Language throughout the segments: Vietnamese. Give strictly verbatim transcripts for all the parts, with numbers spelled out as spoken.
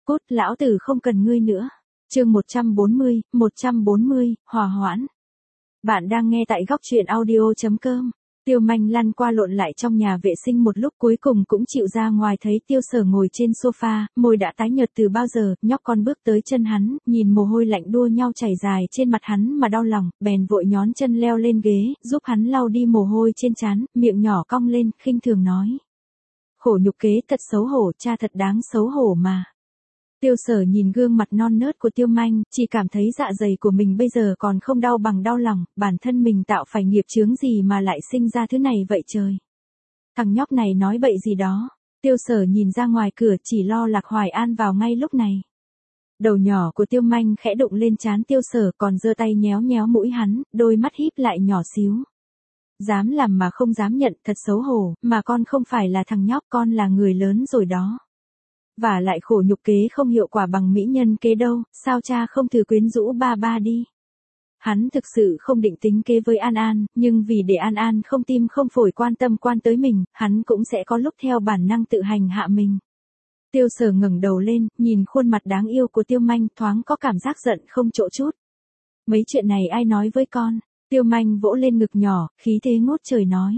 Cút, lão tử không cần ngươi nữa. Chương một trăm bốn mươi, một trăm bốn mươi, hòa hoãn. Bạn đang nghe tại góc truyện audio chấm com. Tiêu Manh lăn qua lộn lại trong nhà vệ sinh một lúc cuối cùng cũng chịu ra ngoài thấy Tiêu Sở ngồi trên sofa, môi đã tái nhợt từ bao giờ, nhóc con bước tới chân hắn, nhìn mồ hôi lạnh đua nhau chảy dài trên mặt hắn mà đau lòng, bèn vội nhón chân leo lên ghế, giúp hắn lau đi mồ hôi trên trán, miệng nhỏ cong lên, khinh thường nói. Khổ nhục kế thật xấu hổ, cha thật đáng xấu hổ mà. Tiêu Sở nhìn gương mặt non nớt của Tiêu Manh, chỉ cảm thấy dạ dày của mình bây giờ còn không đau bằng đau lòng, bản thân mình tạo phải nghiệp chướng gì mà lại sinh ra thứ này vậy trời. Thằng nhóc này nói bậy gì đó. Tiêu Sở nhìn ra ngoài cửa chỉ lo Lạc Hoài An vào ngay lúc này. Đầu nhỏ của Tiêu Manh khẽ đụng lên trán Tiêu Sở còn giơ tay nhéo nhéo mũi hắn, đôi mắt híp lại nhỏ xíu. Dám làm mà không dám nhận, thật xấu hổ, mà con không phải là thằng nhóc, con là người lớn rồi đó. Và lại khổ nhục kế không hiệu quả bằng mỹ nhân kế đâu, sao cha không thử quyến rũ ba ba đi. Hắn thực sự không định tính kế với An An, nhưng vì để An An không tim không phổi quan tâm quan tới mình, hắn cũng sẽ có lúc theo bản năng tự hành hạ mình. Tiêu Sở ngẩng đầu lên, nhìn khuôn mặt đáng yêu của Tiêu Manh, thoáng có cảm giác giận không chỗ chút. Mấy chuyện này ai nói với con? Tiêu Manh vỗ lên ngực nhỏ, khí thế ngút trời nói.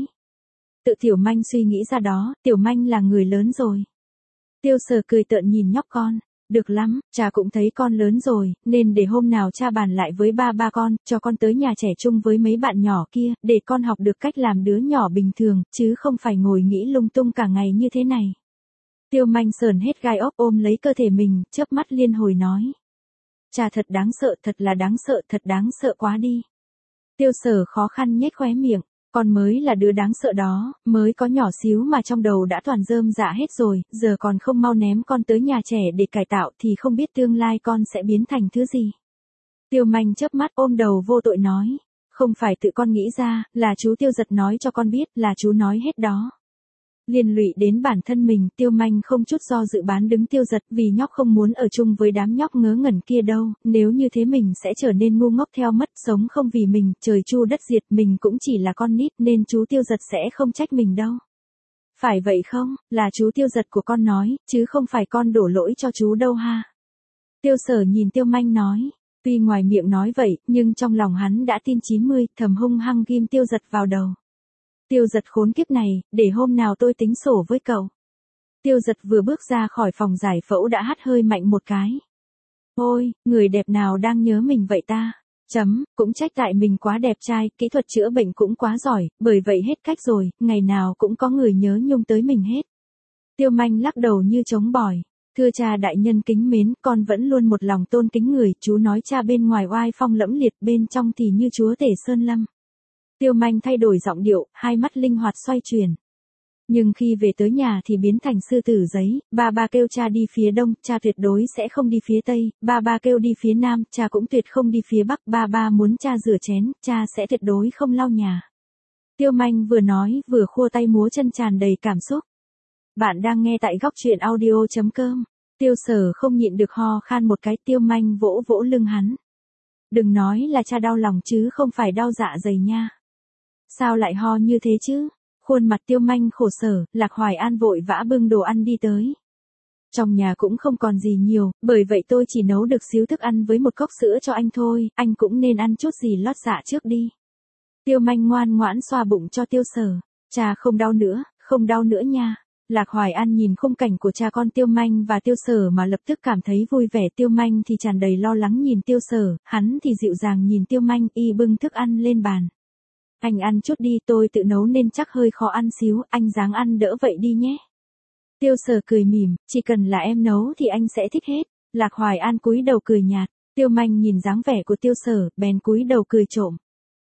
Tự Tiểu Manh suy nghĩ ra đó, Tiểu Manh là người lớn rồi. Tiêu Sở cười tợn nhìn nhóc con. Được lắm, cha cũng thấy con lớn rồi, nên để hôm nào cha bàn lại với ba ba con, cho con tới nhà trẻ chung với mấy bạn nhỏ kia, để con học được cách làm đứa nhỏ bình thường, chứ không phải ngồi nghĩ lung tung cả ngày như thế này. Tiêu Manh sờn hết gai ốc ôm lấy cơ thể mình, chớp mắt liên hồi nói. Cha thật đáng sợ, thật là đáng sợ, thật đáng sợ quá đi. Tiêu Sở khó khăn nhếch khóe miệng. Con mới là đứa đáng sợ đó, mới có nhỏ xíu mà trong đầu đã toàn rơm rạ hết rồi, giờ còn không mau ném con tới nhà trẻ để cải tạo thì không biết tương lai con sẽ biến thành thứ gì. Tiêu Manh chớp mắt ôm đầu vô tội nói, không phải tự con nghĩ ra, là chú Tiêu Giật nói cho con biết, là chú nói hết đó. Liên lụy đến bản thân mình, Tiêu Manh không chút do dự bán đứng Tiêu Giật vì nhóc không muốn ở chung với đám nhóc ngớ ngẩn kia đâu, nếu như thế mình sẽ trở nên ngu ngốc theo mất, sống không vì mình, trời chu đất diệt, mình cũng chỉ là con nít nên chú Tiêu Giật sẽ không trách mình đâu. Phải vậy không, là chú Tiêu Giật của con nói, chứ không phải con đổ lỗi cho chú đâu ha. Tiêu Sở nhìn Tiêu Manh nói, tuy ngoài miệng nói vậy, nhưng trong lòng hắn đã tin chín mươi, thầm hung hăng ghim Tiêu Giật vào đầu. Tiêu Giật khốn kiếp này, để hôm nào tôi tính sổ với cậu. Tiêu Giật vừa bước ra khỏi phòng giải phẫu đã hắt hơi mạnh một cái. Ôi, người đẹp nào đang nhớ mình vậy ta? Chấm, cũng trách tại mình quá đẹp trai, kỹ thuật chữa bệnh cũng quá giỏi, bởi vậy hết cách rồi, ngày nào cũng có người nhớ nhung tới mình hết. Tiêu Manh lắc đầu như trống bỏi. Thưa cha đại nhân kính mến, con vẫn luôn một lòng tôn kính người, chú nói cha bên ngoài oai phong lẫm liệt, bên trong thì như chúa tể sơn lâm. Tiêu Manh thay đổi giọng điệu, hai mắt linh hoạt xoay chuyển. Nhưng khi về tới nhà thì biến thành sư tử giấy, ba ba kêu cha đi phía đông, cha tuyệt đối sẽ không đi phía tây, ba ba kêu đi phía nam, cha cũng tuyệt không đi phía bắc, ba ba muốn cha rửa chén, cha sẽ tuyệt đối không lau nhà. Tiêu Manh vừa nói, vừa khua tay múa chân tràn đầy cảm xúc. Bạn đang nghe tại góc truyện audio chấm com. Tiêu Sở không nhịn được ho khan một cái, Tiêu Manh vỗ vỗ lưng hắn. Đừng nói là cha đau lòng chứ không phải đau dạ dày nha. Sao lại ho như thế chứ? Khuôn mặt Tiêu Manh khổ sở, Lạc Hoài An vội vã bưng đồ ăn đi tới. Trong nhà cũng không còn gì nhiều, bởi vậy tôi chỉ nấu được xíu thức ăn với một cốc sữa cho anh thôi, anh cũng nên ăn chút gì lót dạ trước đi. Tiêu Manh ngoan ngoãn xoa bụng cho Tiêu Sở. Cha không đau nữa, không đau nữa nha. Lạc Hoài An nhìn khung cảnh của cha con Tiêu Manh và Tiêu Sở mà lập tức cảm thấy vui vẻ. Tiêu Manh thì tràn đầy lo lắng nhìn Tiêu Sở, hắn thì dịu dàng nhìn Tiêu Manh, y bưng thức ăn lên bàn. Anh ăn chút đi, tôi tự nấu nên chắc hơi khó ăn xíu, anh ráng ăn đỡ vậy đi nhé. Tiêu Sở cười mỉm, chỉ cần là em nấu thì anh sẽ thích hết. Lạc Hoài An cúi đầu cười nhạt, Tiêu Manh nhìn dáng vẻ của Tiêu Sở, bèn cúi đầu cười trộm.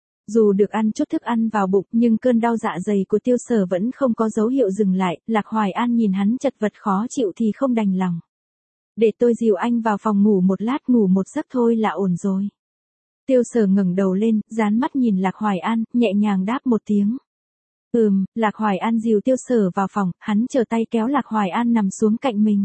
Dù được ăn chút thức ăn vào bụng, nhưng cơn đau dạ dày của Tiêu Sở vẫn không có dấu hiệu dừng lại, Lạc Hoài An nhìn hắn chật vật khó chịu thì không đành lòng. Để tôi dìu anh vào phòng ngủ một lát, ngủ một giấc thôi là ổn rồi. Tiêu Sở ngẩng đầu lên, dán mắt nhìn Lạc Hoài An, nhẹ nhàng đáp một tiếng. Ừm, Lạc Hoài An dìu Tiêu Sở vào phòng, hắn trở tay kéo Lạc Hoài An nằm xuống cạnh mình.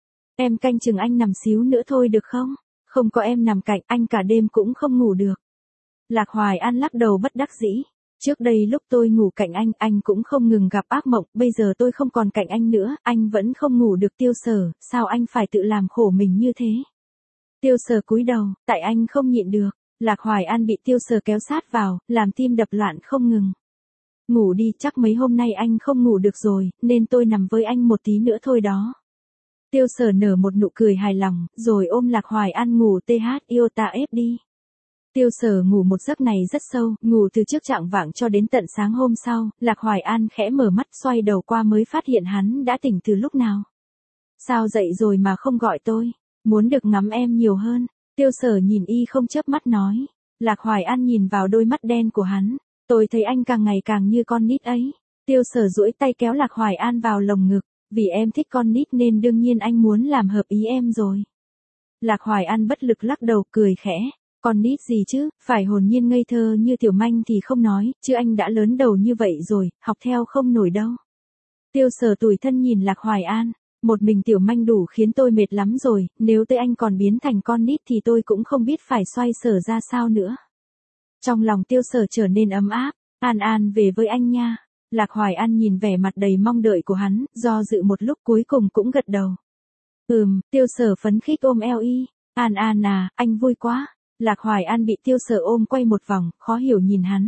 Em canh chừng anh nằm xíu nữa thôi được không? Không có em nằm cạnh, anh cả đêm cũng không ngủ được. Lạc Hoài An lắc đầu bất đắc dĩ. Trước đây lúc tôi ngủ cạnh anh, anh cũng không ngừng gặp ác mộng, bây giờ tôi không còn cạnh anh nữa, anh vẫn không ngủ được. Tiêu Sở, sao anh phải tự làm khổ mình như thế? Tiêu Sở cúi đầu, tại anh không nhịn được. Lạc Hoài An bị Tiêu Sở kéo sát vào, làm tim đập loạn không ngừng. Ngủ đi, chắc mấy hôm nay anh không ngủ được rồi, nên tôi nằm với anh một tí nữa thôi đó. Tiêu Sở nở một nụ cười hài lòng, rồi ôm Lạc Hoài An ngủ th yêu ta ép đi. Tiêu Sở ngủ một giấc này rất sâu, ngủ từ trước chạng vạng cho đến tận sáng hôm sau. Lạc Hoài An khẽ mở mắt, xoay đầu qua mới phát hiện hắn đã tỉnh từ lúc nào. Sao dậy rồi mà không gọi tôi? Muốn được ngắm em nhiều hơn. Tiêu Sở nhìn y không chớp mắt nói. Lạc Hoài An nhìn vào đôi mắt đen của hắn. Tôi thấy anh càng ngày càng như con nít ấy. Tiêu Sở duỗi tay kéo Lạc Hoài An vào lồng ngực. Vì em thích con nít nên đương nhiên anh muốn làm hợp ý em rồi. Lạc Hoài An bất lực lắc đầu cười khẽ. Con nít gì chứ, phải hồn nhiên ngây thơ như Tiểu Manh thì không nói, chứ anh đã lớn đầu như vậy rồi, học theo không nổi đâu. Tiêu Sở tủi thân nhìn Lạc Hoài An. Một mình Tiểu Manh đủ khiến tôi mệt lắm rồi, nếu tới anh còn biến thành con nít thì tôi cũng không biết phải xoay sở ra sao nữa. Trong lòng Tiêu Sở trở nên ấm áp. An An về với anh nha. Lạc Hoài An nhìn vẻ mặt đầy mong đợi của hắn, do dự một lúc cuối cùng cũng gật đầu. Ừm, Tiêu Sở phấn khích ôm eo y. An An à, anh vui quá. Lạc Hoài An bị Tiêu Sở ôm quay một vòng, khó hiểu nhìn hắn.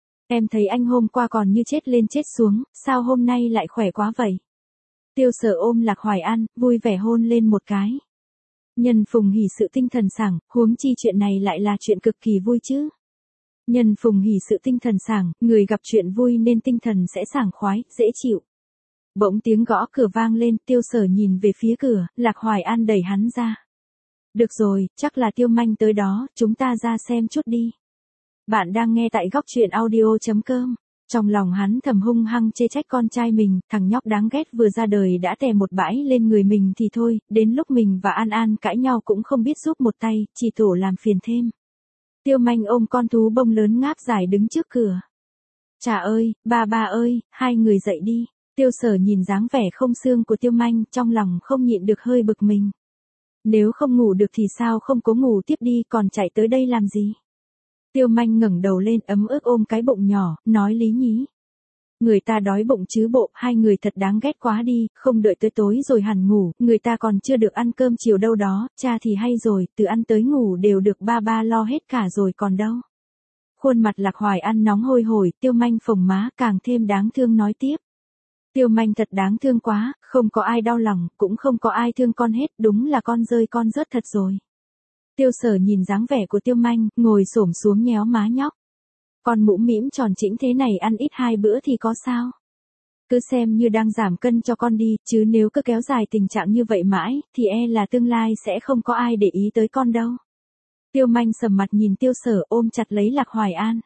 Em thấy anh hôm qua còn như chết lên chết xuống, sao hôm nay lại khỏe quá vậy? Tiêu Sở ôm Lạc Hoài An, vui vẻ hôn lên một cái. Nhân phùng hỉ sự tinh thần sảng, huống chi chuyện này lại là chuyện cực kỳ vui chứ. Nhân phùng hỉ sự tinh thần sảng, người gặp chuyện vui nên tinh thần sẽ sảng khoái, dễ chịu. Bỗng tiếng gõ cửa vang lên, Tiêu Sở nhìn về phía cửa, Lạc Hoài An đẩy hắn ra. Được rồi, chắc là Tiêu Manh tới đó, chúng ta ra xem chút đi. Bạn đang nghe tại góc truyện audio chấm com. Trong lòng hắn thầm hung hăng chê trách con trai mình, thằng nhóc đáng ghét vừa ra đời đã tè một bãi lên người mình thì thôi, đến lúc mình và An An cãi nhau cũng không biết giúp một tay, chỉ tổ làm phiền thêm. Tiêu Manh ôm con thú bông lớn ngáp dài đứng trước cửa. Chà ơi, ba ba ơi, hai người dậy đi. Tiêu Sở nhìn dáng vẻ không xương của Tiêu Manh, trong lòng không nhịn được hơi bực mình. Nếu không ngủ được thì sao không cố ngủ tiếp đi, còn chạy tới đây làm gì? Tiêu Manh ngẩng đầu lên ấm ức ôm cái bụng nhỏ, nói lý nhí. Người ta đói bụng chứ bộ, hai người thật đáng ghét quá đi, không đợi tới tối rồi hẳn ngủ, người ta còn chưa được ăn cơm chiều đâu đó, cha thì hay rồi, từ ăn tới ngủ đều được ba ba lo hết cả rồi còn đâu. Khuôn mặt Lạc Hoài An nóng hôi hổi, Tiêu Manh phồng má càng thêm đáng thương nói tiếp. Tiêu Manh thật đáng thương quá, không có ai đau lòng, cũng không có ai thương con hết, đúng là con rơi con rớt thật rồi. Tiêu Sở nhìn dáng vẻ của Tiêu Manh, ngồi xổm xuống nhéo má nhóc. Con mũm mĩm tròn chỉnh thế này ăn ít hai bữa thì có sao? Cứ xem như đang giảm cân cho con đi, chứ nếu cứ kéo dài tình trạng như vậy mãi, thì e là tương lai sẽ không có ai để ý tới con đâu. Tiêu Manh sầm mặt nhìn Tiêu Sở ôm chặt lấy Lạc Hoài An.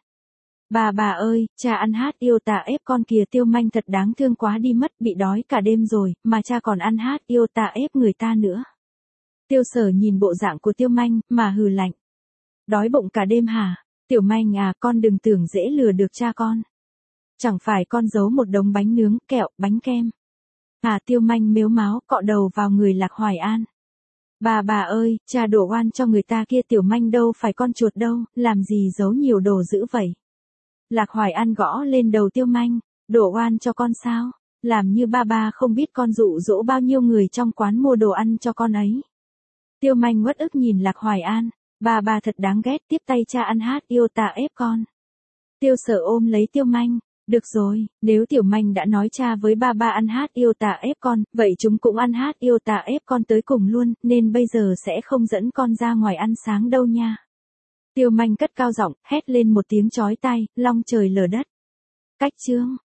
Bà bà ơi, cha ăn hát yêu ta ép con kìa. Tiêu Manh thật đáng thương quá đi mất, bị đói cả đêm rồi, mà cha còn ăn hát yêu ta ép người ta nữa. Tiêu Sở nhìn bộ dạng của Tiêu Manh, mà hừ lạnh. Đói bụng cả đêm hả? Tiểu Manh à, con đừng tưởng dễ lừa được cha con. Chẳng phải con giấu một đống bánh nướng, kẹo, bánh kem. À, Tiêu Manh mếu máo, cọ đầu vào người Lạc Hoài An. Bà bà ơi, cha đổ oan cho người ta kia. Tiểu Manh đâu phải con chuột đâu, làm gì giấu nhiều đồ dữ vậy? Lạc Hoài An gõ lên đầu Tiêu Manh. Đổ oan cho con sao? Làm như ba ba không biết con dụ dỗ bao nhiêu người trong quán mua đồ ăn cho con ấy. Tiêu Manh uất ức nhìn Lạc Hoài An. Bà bà thật đáng ghét, tiếp tay cha ăn hát yêu ta ép con. Tiêu Sở ôm lấy Tiêu Manh. Được rồi, nếu Tiểu Manh đã nói cha với ba ba ăn hát yêu ta ép con, vậy chúng cũng ăn hát yêu ta ép con tới cùng luôn, nên bây giờ sẽ không dẫn con ra ngoài ăn sáng đâu nha. Tiêu Manh cất cao giọng, hét lên một tiếng chói tai, long trời lở đất. Cách chương.